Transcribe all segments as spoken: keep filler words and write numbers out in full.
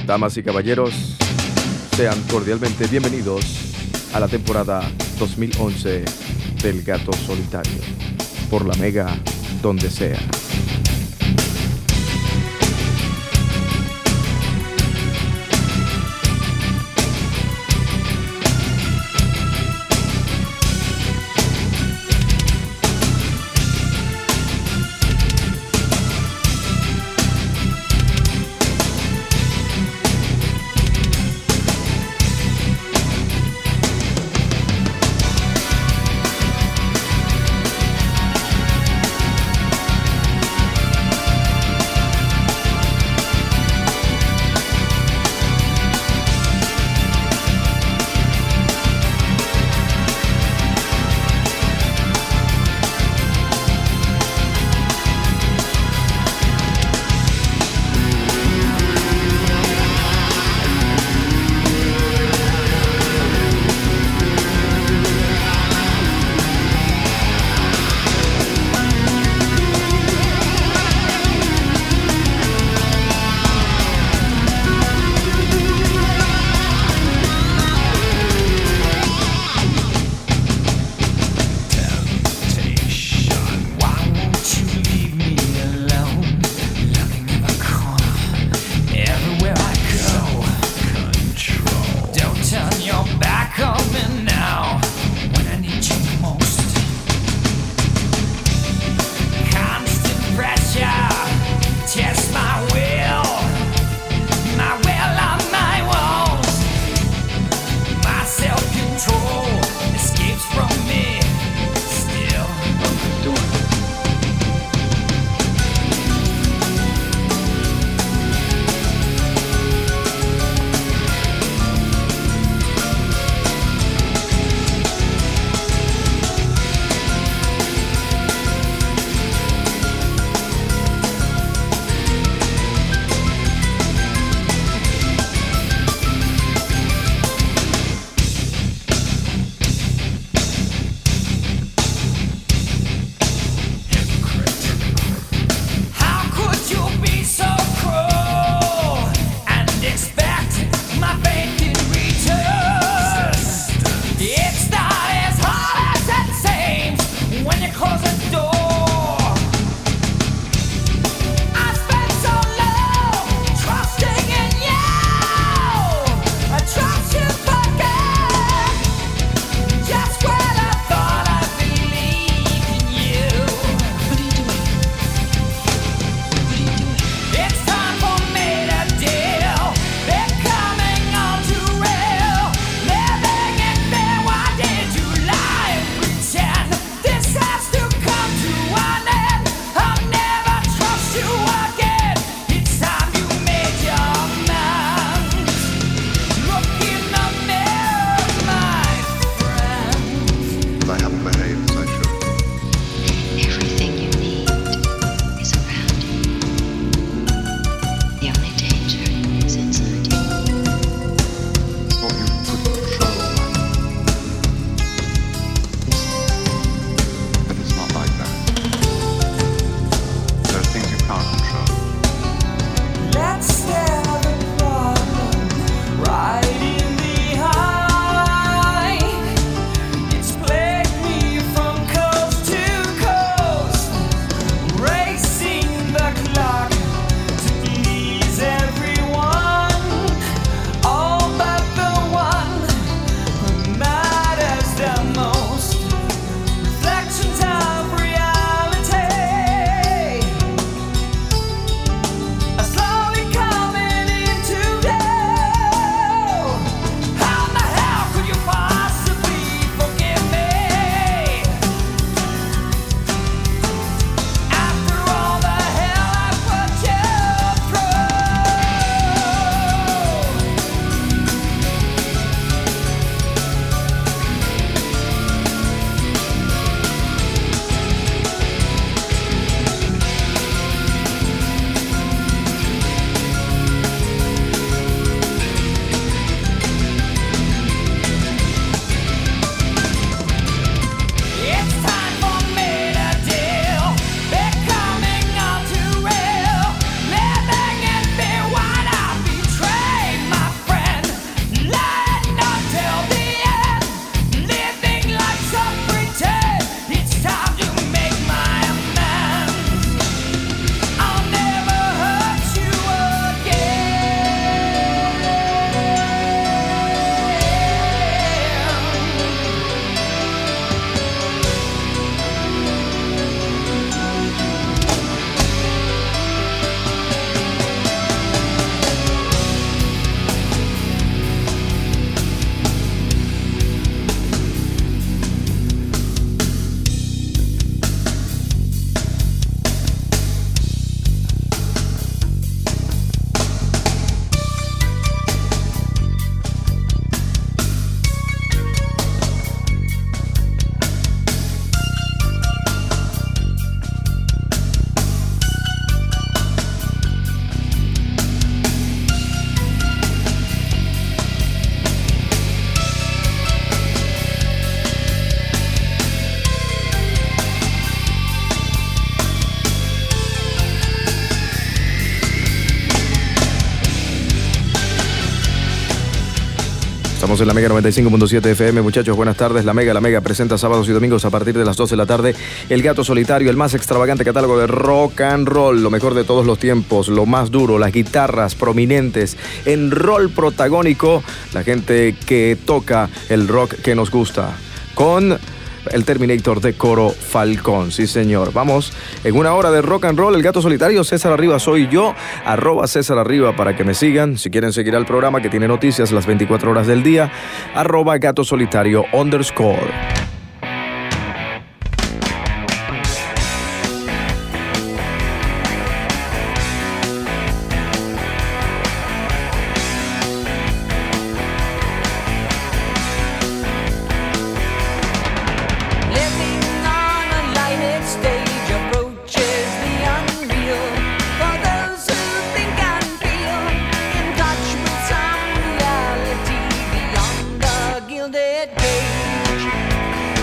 Damas y caballeros, sean cordialmente bienvenidos a la temporada dos mil once del Gato Solitario, por la Mega, donde sea. Estamos en la Mega noventa y cinco punto siete F M, muchachos, buenas tardes. La Mega, la Mega presenta sábados y domingos a partir de las doce de la tarde El Gato Solitario, el más extravagante catálogo de rock and roll, lo mejor de todos los tiempos, lo más duro, las guitarras prominentes en rol protagónico, la gente que toca el rock que nos gusta, con el Terminator de Coro Falcón, sí señor. Vamos en una hora de rock and roll, El Gato Solitario. César Arriba soy yo, arroba César Arriba para que me sigan. Si quieren seguir al programa que tiene noticias las veinticuatro horas del día, arroba Gato Solitario underscore. Gilded cage.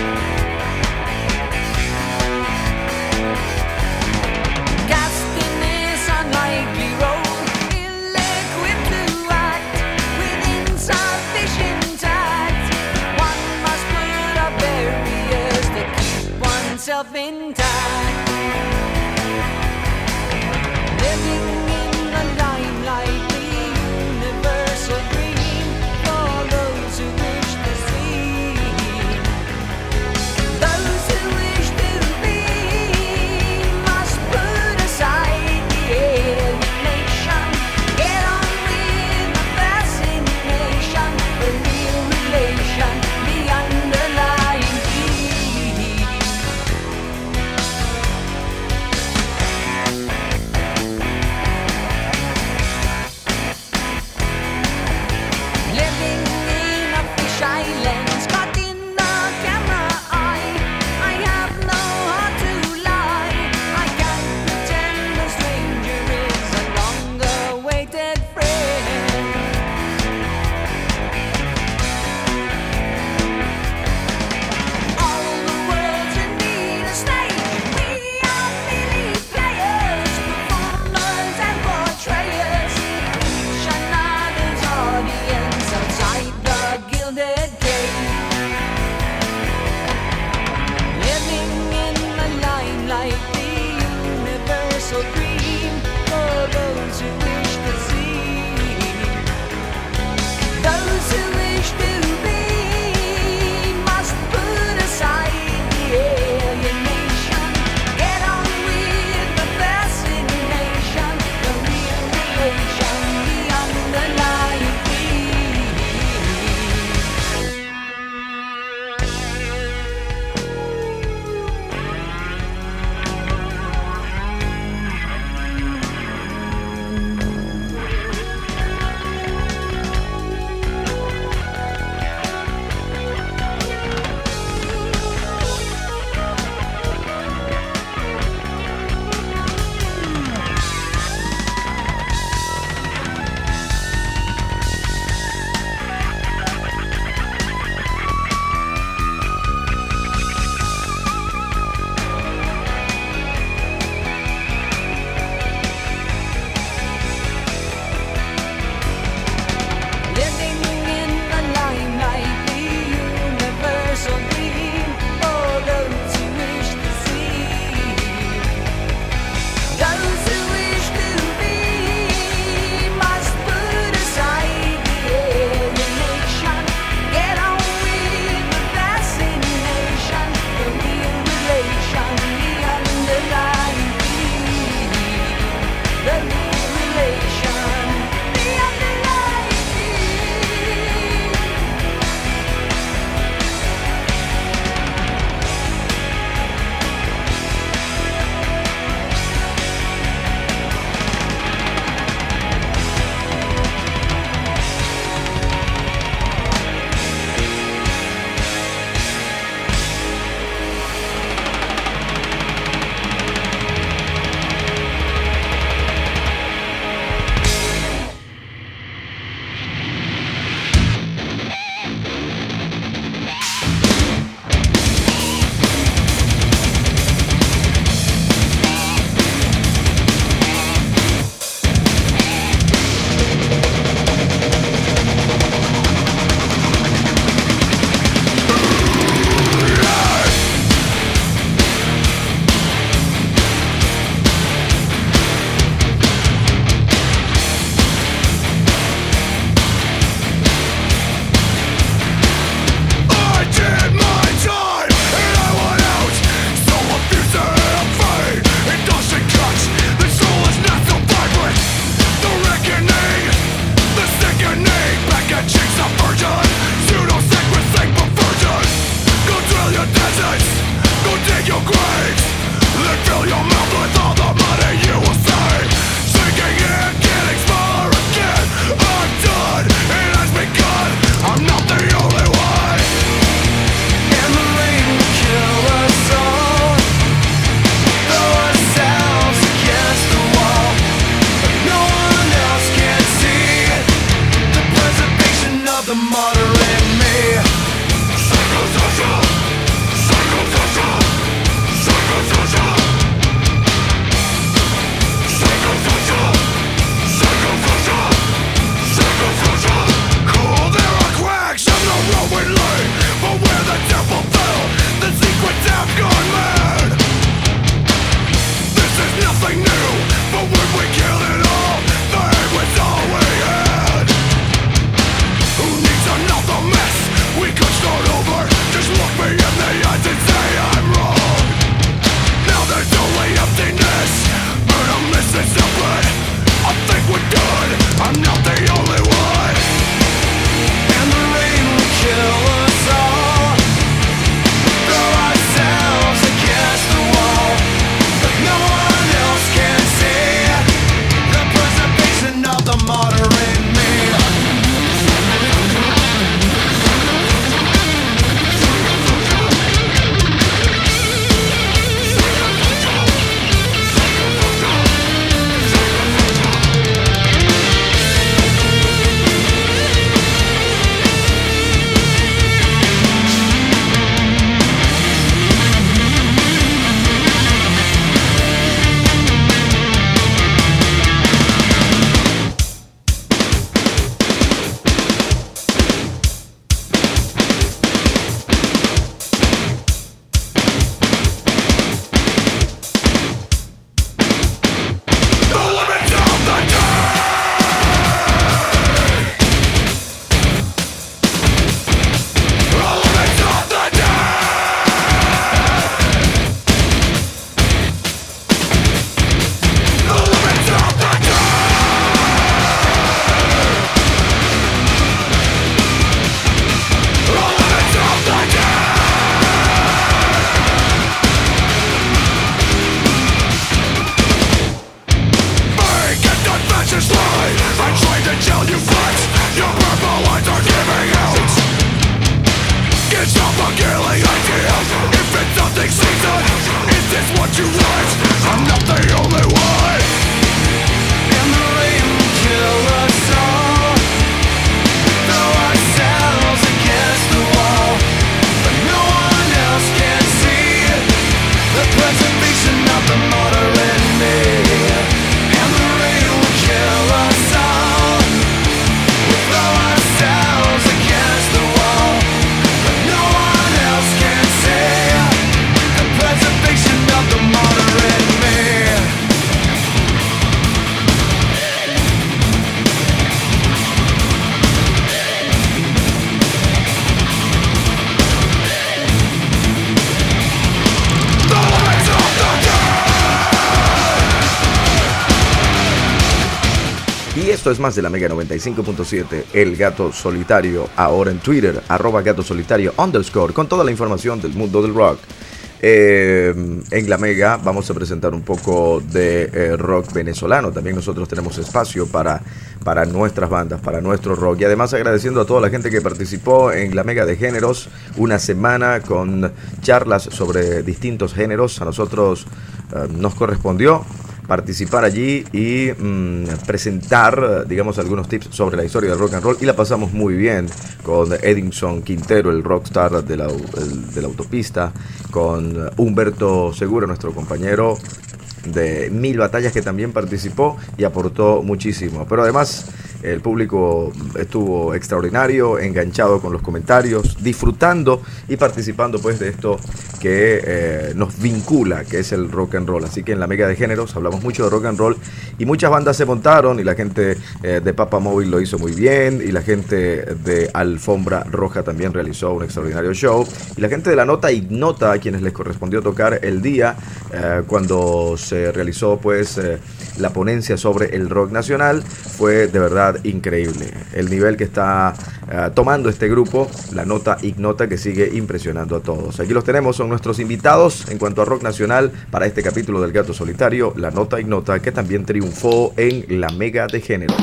Y esto es más de la Mega noventa y cinco punto siete, El Gato Solitario, ahora en Twitter, arroba Gato Solitario underscore, con toda la información del mundo del rock. Eh, en la Mega vamos a presentar un poco de eh, rock venezolano. También nosotros tenemos espacio para, para nuestras bandas, para nuestro rock. Y además agradeciendo a toda la gente que participó en la Mega de Géneros, una semana con charlas sobre distintos géneros. A nosotros eh, nos correspondió participar allí y mmm, presentar, digamos, algunos tips sobre la historia del rock and roll, y la pasamos muy bien con Edinson Quintero, el rockstar de la, el, de la autopista, con Humberto Segura, nuestro compañero de Mil Batallas, que también participó y aportó muchísimo. Pero además el público estuvo extraordinario, enganchado con los comentarios, disfrutando y participando pues de esto que eh, nos vincula, que es el rock and roll. Así que en la Mega de Géneros hablamos mucho de rock and roll y muchas bandas se montaron, y la gente eh, de Papa Móvil lo hizo muy bien, y la gente de Alfombra Roja también realizó un extraordinario show, y la gente de La Nota Ignota, a quienes les correspondió tocar el día eh, cuando se realizó pues eh, la ponencia sobre el rock nacional, fue de verdad increíble el nivel que está uh, tomando este grupo, La Nota Ignota, que sigue impresionando a todos. Aquí los tenemos, son nuestros invitados en cuanto a rock nacional para este capítulo del Gato Solitario, La Nota Ignota, que también triunfó en la Mega de Géneros.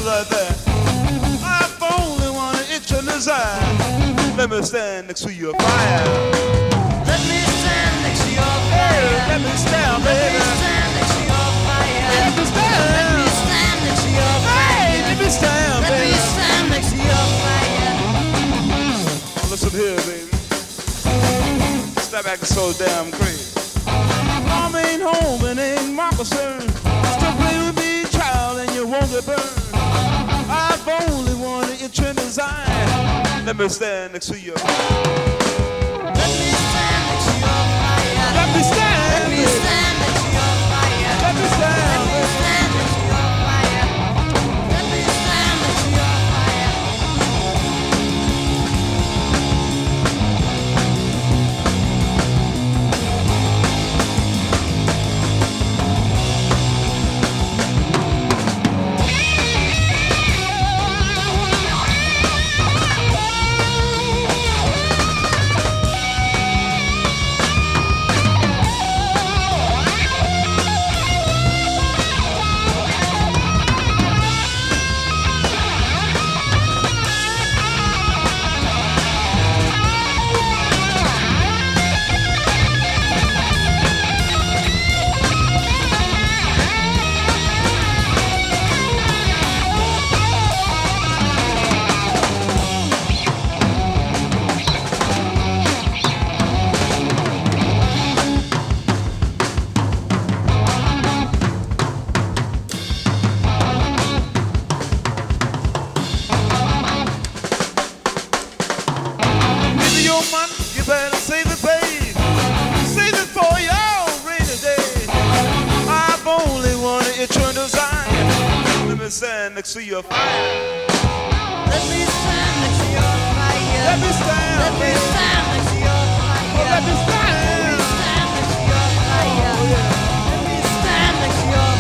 like that. I only wanna itch your desire. Let me stand next to your fire. Let me stand next to your fire. Hey, let me stand, baby. Let me stand next to your fire. Let me stand. Let me stand next to your fire. Hey, let me stand, Let baby. me stand next to your fire. Listen here, baby. Step back is so damn crazy. Mom ain't home and ain't my concern. Still play with me, child, and you won't get burned. I've only wanted your trend design. Let me stand next to you. Let me stand next to your fire. Let me stand. Let me stand next to your fire. Let me stand. Let me stand next to your fire. Let me stand next to your fire. Stand next to your fire. Let me stand next to your fire. Let me stand. Let me stand next to your fire. Oh, let me stand. Let me stand next to your fire. Oh, yeah. Let me stand next to your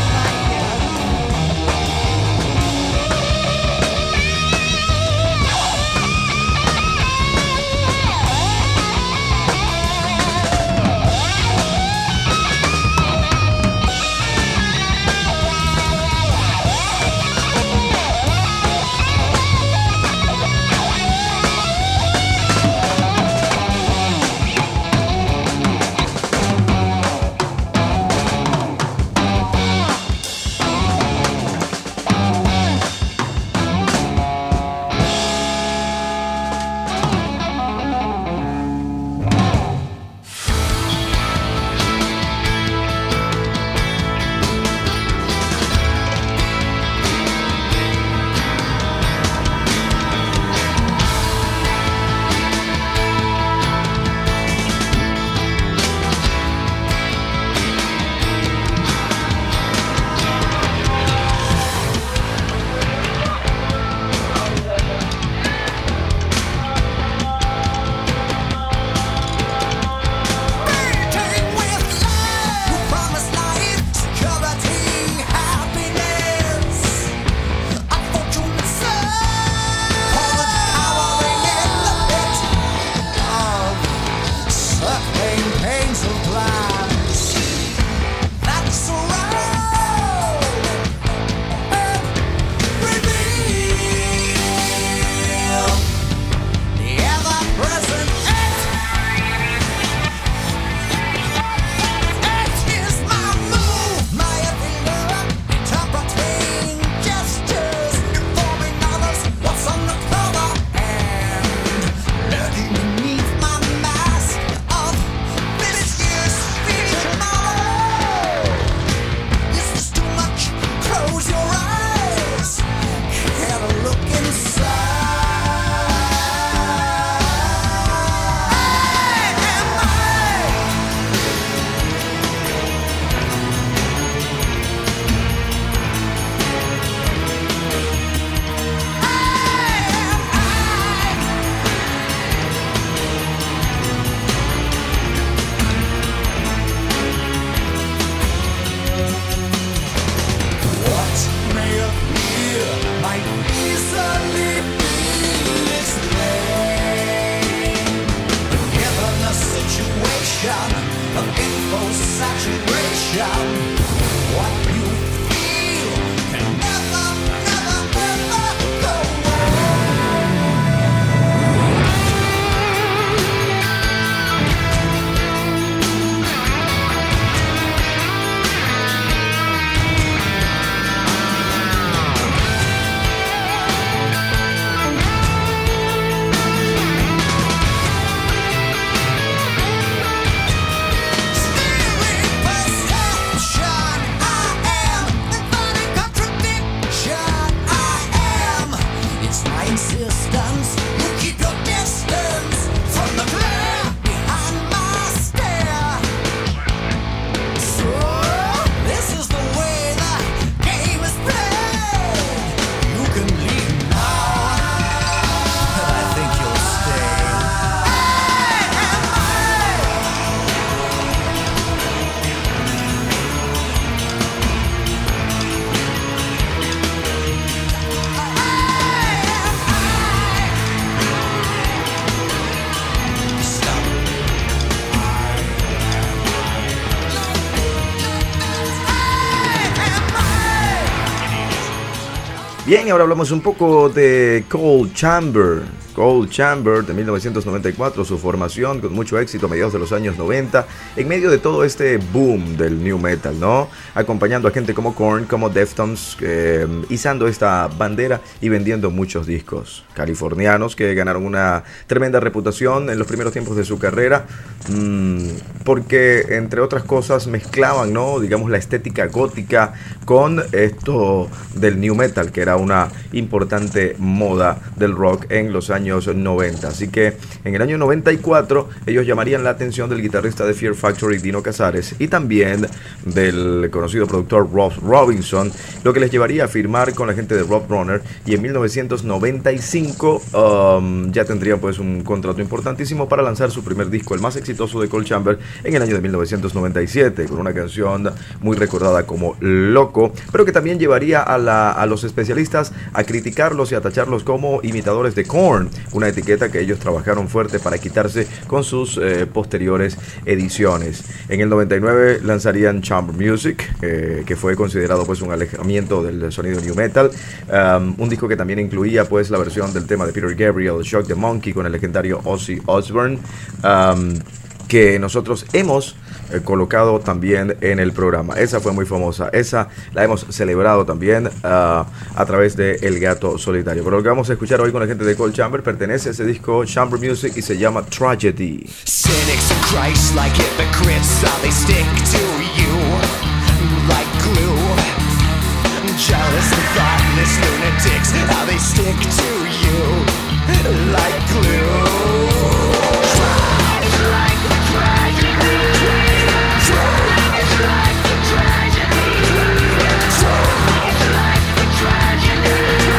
Bien, y ahora hablamos un poco de Cold Chamber. Cold Chamber de mil novecientos noventa y cuatro, su formación con mucho éxito a mediados de los años noventa, en medio de todo este boom del new metal, ¿no? Acompañando a gente como Korn, como Deftones, eh, izando esta bandera y vendiendo muchos discos. Californianos que ganaron una tremenda reputación en los primeros tiempos de su carrera, mmm, porque entre otras cosas mezclaban, ¿no? Digamos, la estética gótica con esto del new metal, que era una importante moda del rock en los años noventa. Así que en el año noventa y cuatro ellos llamarían la atención del guitarrista de Fear Factory, Dino Cazares, y también del conocido productor Rob Robinson, lo que les llevaría a firmar con la gente de Roadrunner, y en mil novecientos noventa y cinco um, ya tendrían pues un contrato importantísimo para lanzar su primer disco, el más exitoso de Cold Chamber, en el año de mil novecientos noventa y siete, con una canción muy recordada como Loco, pero que también llevaría a, la, a los especialistas a criticarlos y a tacharlos como imitadores de Korn, una etiqueta que ellos trabajaron fuerte para quitarse con sus eh, posteriores ediciones. En el noventa y nueve lanzarían Chamber Music, eh, que fue considerado pues un alejamiento del sonido new metal, um, un disco que también incluía pues la versión del tema de Peter Gabriel, Shock the Monkey, con el legendario Ozzy Osbourne, um, que nosotros hemos eh, colocado también en el programa. Esa fue muy famosa, esa la hemos celebrado también uh, a través de El Gato Solitario. Pero lo que vamos a escuchar hoy con la gente de Cold Chamber pertenece a ese disco Chamber Music y se llama Tragedy. Cynics of Christ like hypocrites, how they stick to you like glue. Jealous and thoughtless lunatics, how they stick to you like glue. It's like a tragedy. It's like a tragedy. It's like a tragedy.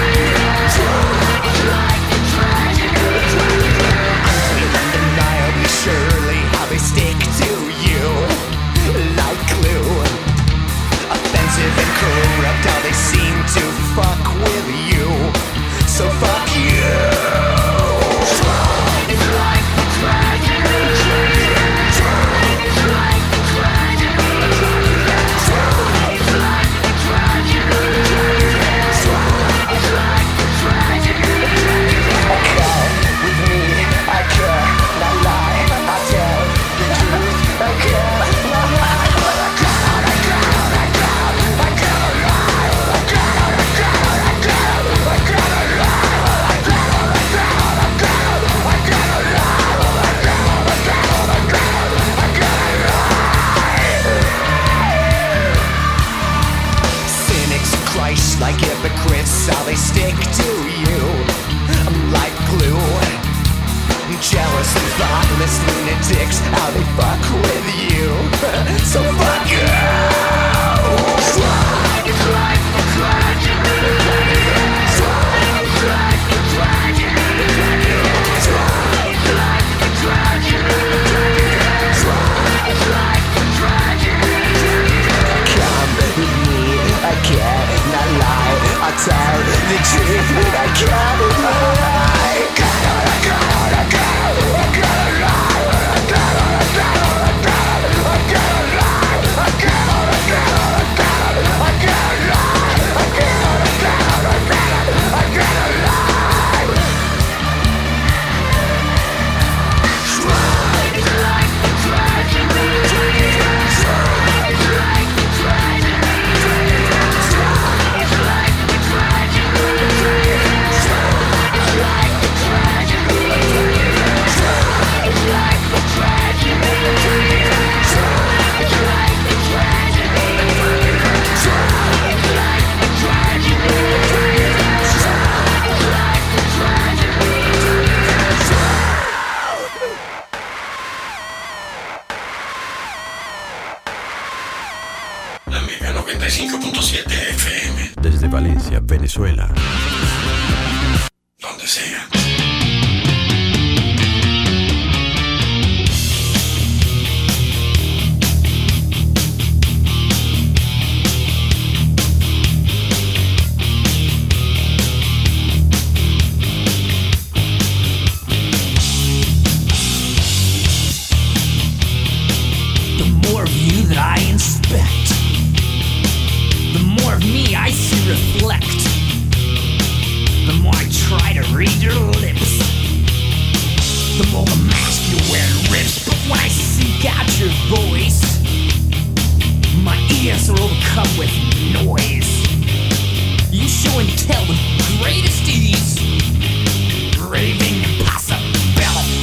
It's like a tragedy. Undeniably surely how they stick to you like glue. Offensive and corrupt how they seem to fuck with you. So fuck you. It's like a tragedy. It's like a tragedy. It's like a tragedy. It's like a tragedy. Come with me, I cannot lie. I tell the truth, I cannot lie. I cannot, I cannot, I cannot, I cannot lie. I cannot, I cannot, I cannot, I cannot lie. I cannot, I cannot, I cannot, I cannot lie. I cannot, I cannot, I cannot, I cannot lie. Cynics of Christ like hypocrites, how they stick to you like glue. Jealous and thoughtless lunatics, how they fuck with you. So fuck you. It's like a tragedy. It's like a tragedy. It's like a tragedy. It's like a tragedy. Come with me, I cannot lie. I'll tell the truth, I cannot lie. I cannot, I cannot, I cannot, I cannot lie. I cannot, I cannot, I cannot, I cannot lie. I cannot, I cannot, I cannot, I cannot lie. I cannot, I cannot, I cannot, I cannot lie. It's like a tragedy. It's like a tragedy. It's like a tragedy. La Mega noventa y cinco punto siete F M. Desde Valencia, Venezuela. Donde sea. The more of you that I inspect, the more of me I see reflect. the more the mask you wear rips. But when I seek out your voice, my ears are overcome with noise. You show and tell with greatest ease, raving impossibilities.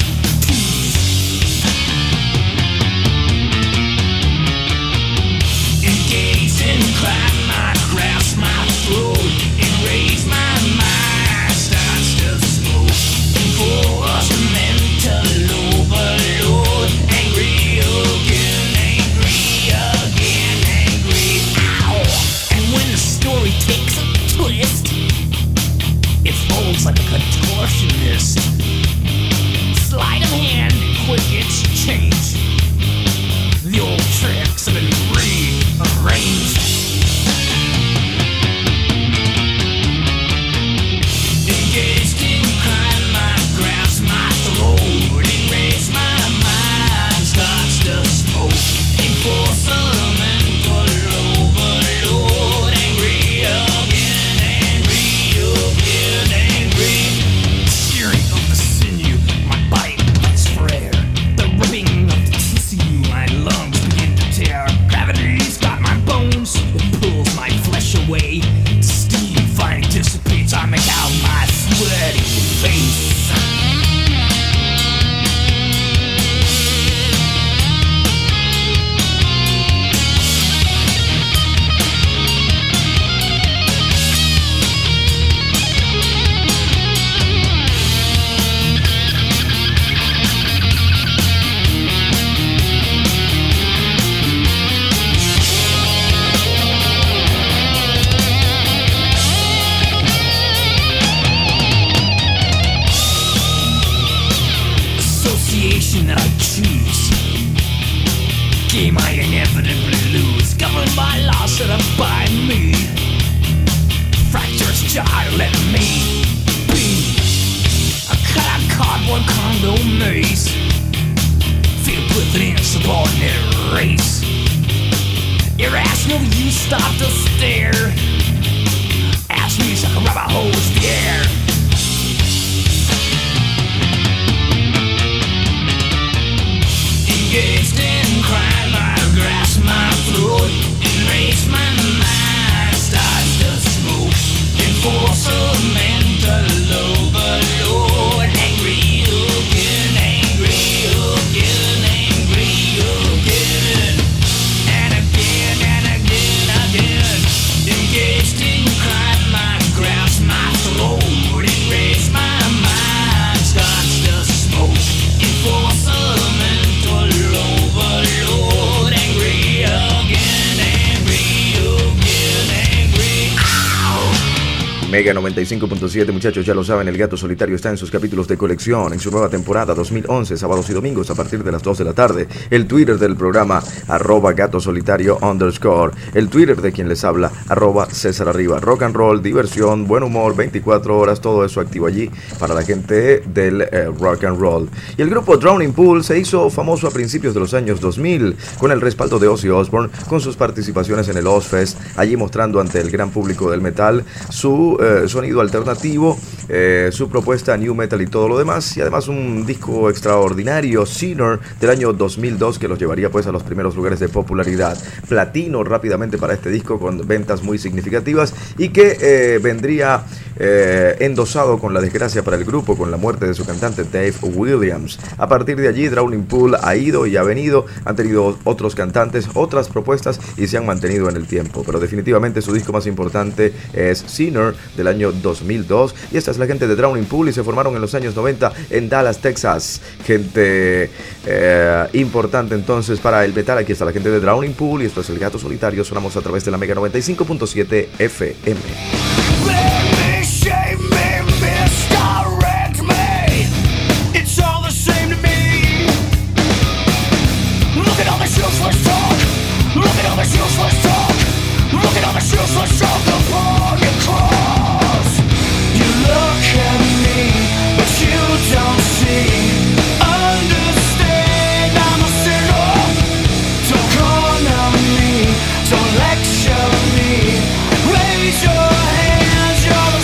Engaged in crime, I grasp my throat and raise my mind, starts to smoke. Enforced mental overload, angry again, angry again, angry. Ow! And when the story takes a twist, it folds like a contortionist. Sleight of hand, quick exchange. The old tricks have been rearranged. Engaged in crime, I grasp my throat and raise my mind, starts to smoke. Enforce a mental overload, angry again, angry again, angry. Shearing of the sinew, my body beats for air. The ripping of the tissue, my lungs begin to tear. Gravity's got my bones, it pulls my flesh away. Steam finally dissipates, I make out my sweaty face. Association I choose, game I inevitably lose, governed by laws set up by me. Fractures jar, let me be. A cut out cardboard condo maze, filled with an insubordinate race. Irrational, you stop to stare. Ask me so I can rub a hose the air. Engaged in crime, I grasp my throat and raise my mind, starts to smoke. Enforce a mental overload, angry again, angry again, angry again, and again, and again, again. Engaged in crime, I grasp my throat and raise my mind, starts to smoke. Enforce a mental overload, angry again, angry again, angry. Ow! Mega noventa y cinco punto siete, muchachos, ya lo saben, El Gato Solitario está en sus capítulos de colección, en su nueva temporada dos mil once, sábados y domingos a partir de las dos de la tarde. El Twitter del programa, arroba Gato Solitario underscore. El Twitter de quien les habla, arroba César Arriba. Rock and roll, diversión, buen humor, veinticuatro horas, todo eso activo allí para la gente del eh, rock and roll. Y el grupo Drowning Pool se hizo famoso a principios de los años dos mil con el respaldo de Ozzy Osbourne, con sus participaciones en el Ozfest, allí mostrando ante el gran público del metal su eh, sonido alternativo, eh, su propuesta new metal y todo lo demás, y además un disco extraordinario, Sinner, del año dos mil dos, que los llevaría pues a los primeros lugares de popularidad. Platino rápidamente para este disco, con ventas muy significativas, y que eh, vendría eh, endosado con la desgracia para el grupo, con la muerte de su cantante Dave Williams. A partir de allí, Drowning Pool ha ido y ha venido, han tenido otros cantantes, otras propuestas, y se han mantenido en el tiempo, pero definitivamente su disco más importante es Sinner, del año dos mil dos, y esta es la gente de Drowning Pool, y se formaron en los años noventa en Dallas, Texas. Gente eh, importante entonces para el metal. Aquí está la gente de Drowning Pool, y esto es El Gato Solitario. Sonamos a través de la Mega noventa y cinco punto siete F M. Don't lecture me, raise your hands, you're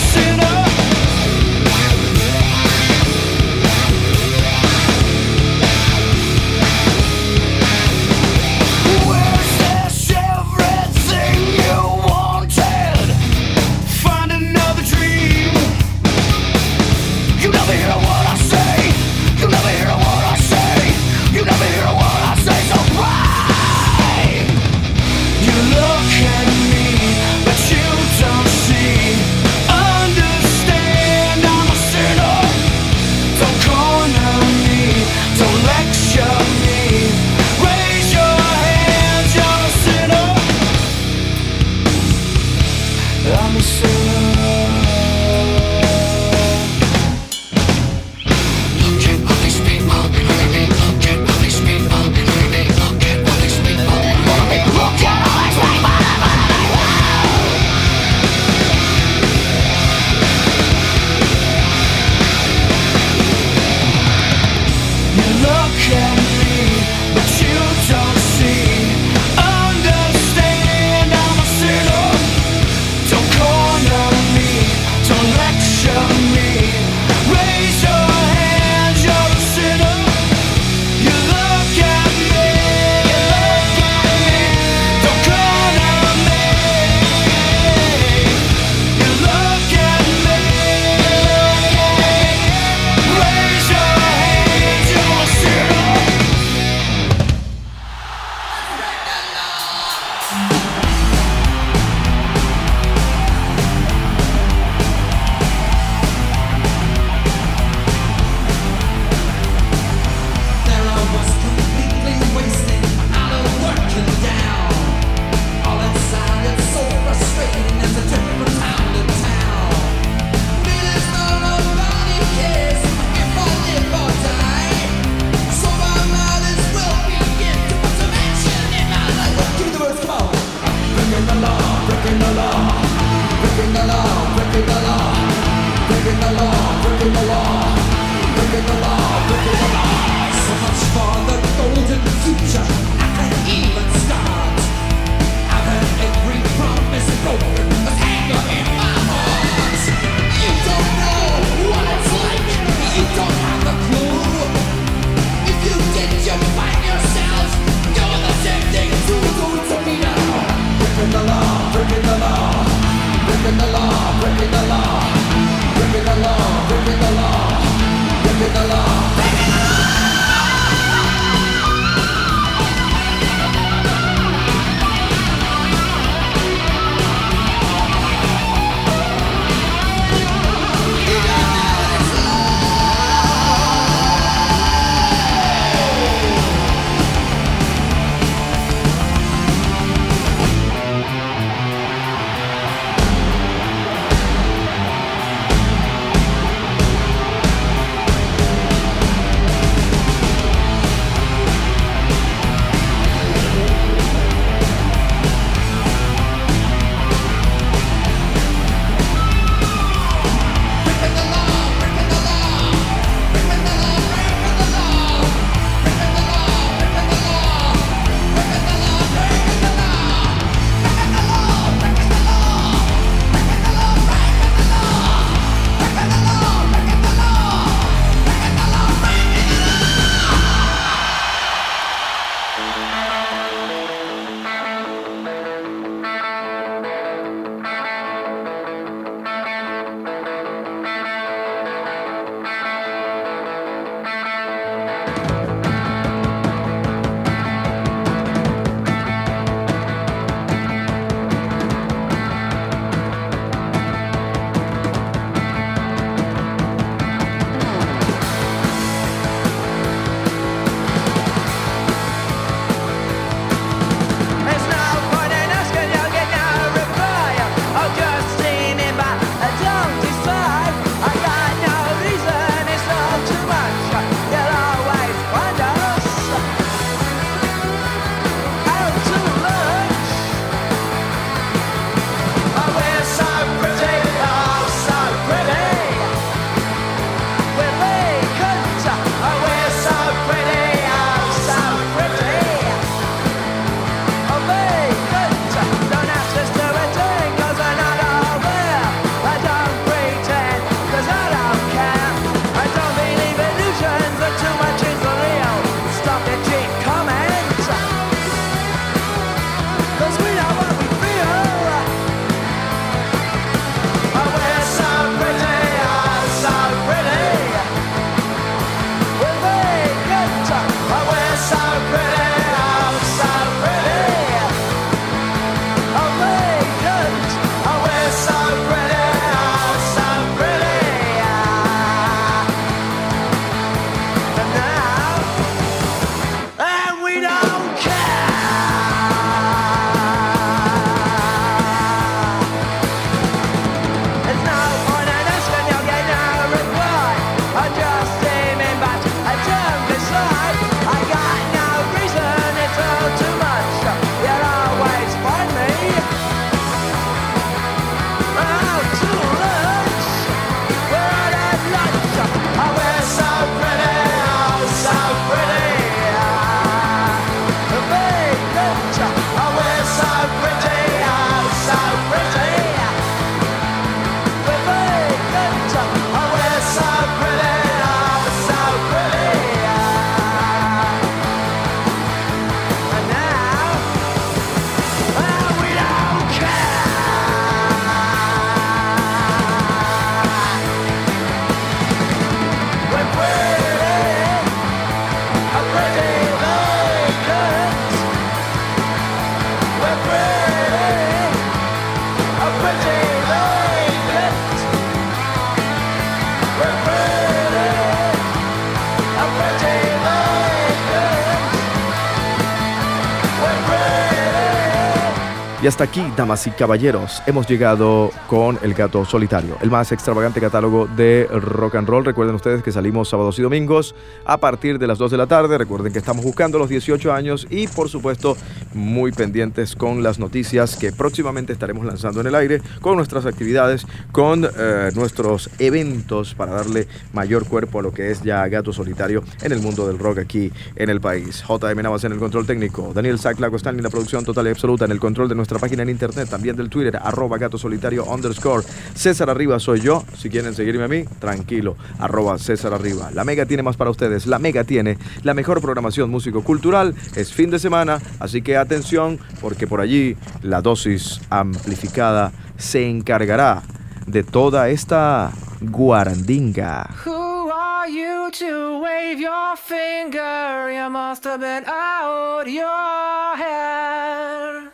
Y hasta aquí, damas y caballeros, hemos llegado con El Gato Solitario, el más extravagante catálogo de rock and roll. Recuerden ustedes que salimos sábados y domingos a partir de las dos de la tarde. Recuerden que estamos buscando los dieciocho años y, por supuesto, muy pendientes con las noticias que próximamente estaremos lanzando en el aire, con nuestras actividades, con eh, nuestros eventos para darle mayor cuerpo a lo que es ya Gato Solitario en el mundo del rock aquí en el país. J M Navas en el control técnico, Daniel Saclago Stanley en la producción total y absoluta, en el control de nuestra página en internet, también del Twitter, arroba gato solitario underscore. César Arriba soy yo. Si quieren seguirme a mí, tranquilo, arroba César Arriba. La Mega tiene más para ustedes. La Mega tiene la mejor programación músico-cultural. Es fin de semana, así que atención, porque por allí la dosis amplificada se encargará de toda esta guarandinga. Who are you to wave your finger? You must have been out your head.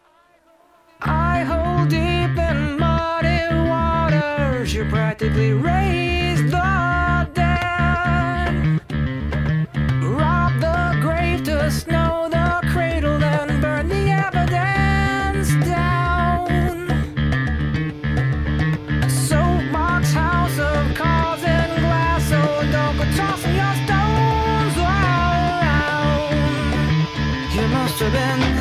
I hold deep in muddy waters. You practically raised the dead. Rob the grave to snow the cradle, then burn the evidence down. Soapbox house of cars and glass, so don't go tossing your stones around. You must have been